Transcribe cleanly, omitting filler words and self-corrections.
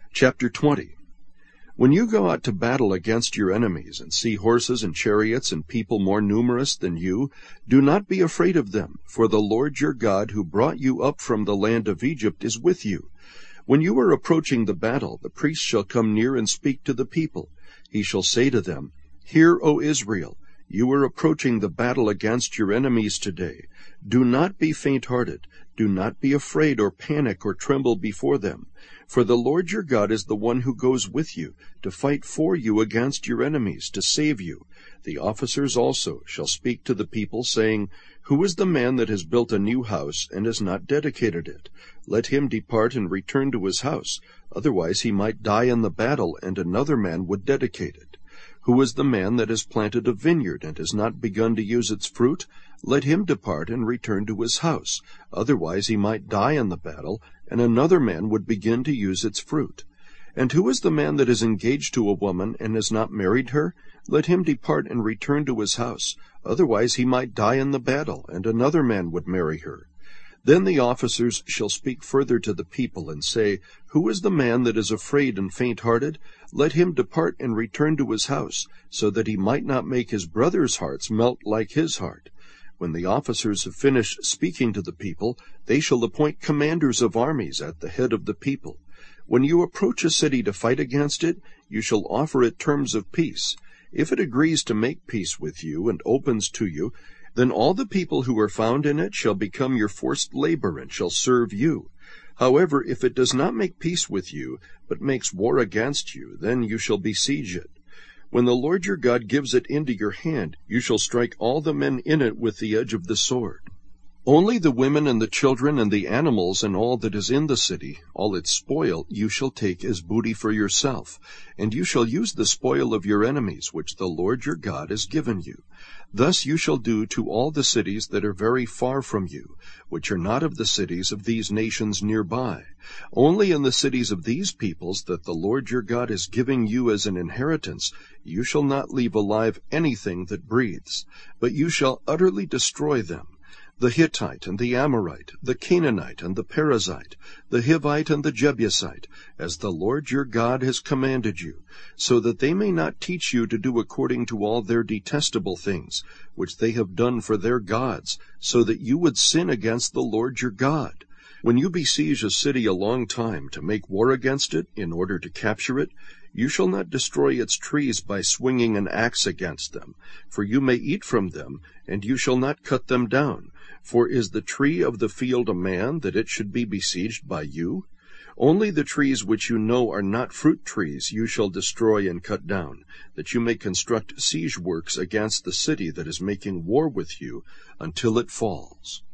Chapter 20. When you go out to battle against your enemies, and see horses and chariots and people more numerous than you, do not be afraid of them, for the Lord your God, who brought you up from the land of Egypt, is with you. When you are approaching the battle, the priest shall come near and speak to the people. He shall say to them, Hear, O Israel, you are approaching the battle against your enemies today. Do not be faint-hearted. Do not be afraid or panic or tremble before them. For the Lord your God is the one who goes with you, to fight for you against your enemies, to save you. The officers also shall speak to the people, saying, Who is the man that has built a new house, and has not dedicated it? Let him depart and return to his house. Otherwise he might die in the battle, and another man would dedicate it. Who is the man that has planted a vineyard, and has not begun to use its fruit? Let him depart and return to his house. Otherwise he might die in the battle, and another man would begin to use its fruit. And who is the man that is engaged to a woman, and has not married her? Let him depart and return to his house. Otherwise he might die in the battle, and another man would marry her. Then the officers shall speak further to the people, and say, Who is the man that is afraid and faint-hearted? Let him depart and return to his house, so that he might not make his brothers' hearts melt like his heart. When the officers have finished speaking to the people, they shall appoint commanders of armies at the head of the people. When you approach a city to fight against it, you shall offer it terms of peace. If it agrees to make peace with you and opens to you, then all the people who are found in it shall become your forced labor and shall serve you. However, if it does not make peace with you, but makes war against you, then you shall besiege it. When the Lord your God gives it into your hand, you shall strike all the men in it with the edge of the sword. Only the women and the children and the animals and all that is in the city, all its spoil, you shall take as booty for yourself, and you shall use the spoil of your enemies, which the Lord your God has given you. Thus you shall do to all the cities that are very far from you, which are not of the cities of these nations nearby. Only in the cities of these peoples that the Lord your God is giving you as an inheritance, you shall not leave alive anything that breathes, but you shall utterly destroy them. The Hittite and the Amorite, the Canaanite and the Perizzite, the Hivite and the Jebusite, as the Lord your God has commanded you, so that they may not teach you to do according to all their detestable things, which they have done for their gods, so that you would sin against the Lord your God. When you besiege a city a long time to make war against it in order to capture it, you shall not destroy its trees by swinging an axe against them, for you may eat from them, and you shall not cut them down. For is the tree of the field a man, that it should be besieged by you? Only the trees which you know are not fruit trees you shall destroy and cut down, that you may construct siege works against the city that is making war with you until it falls.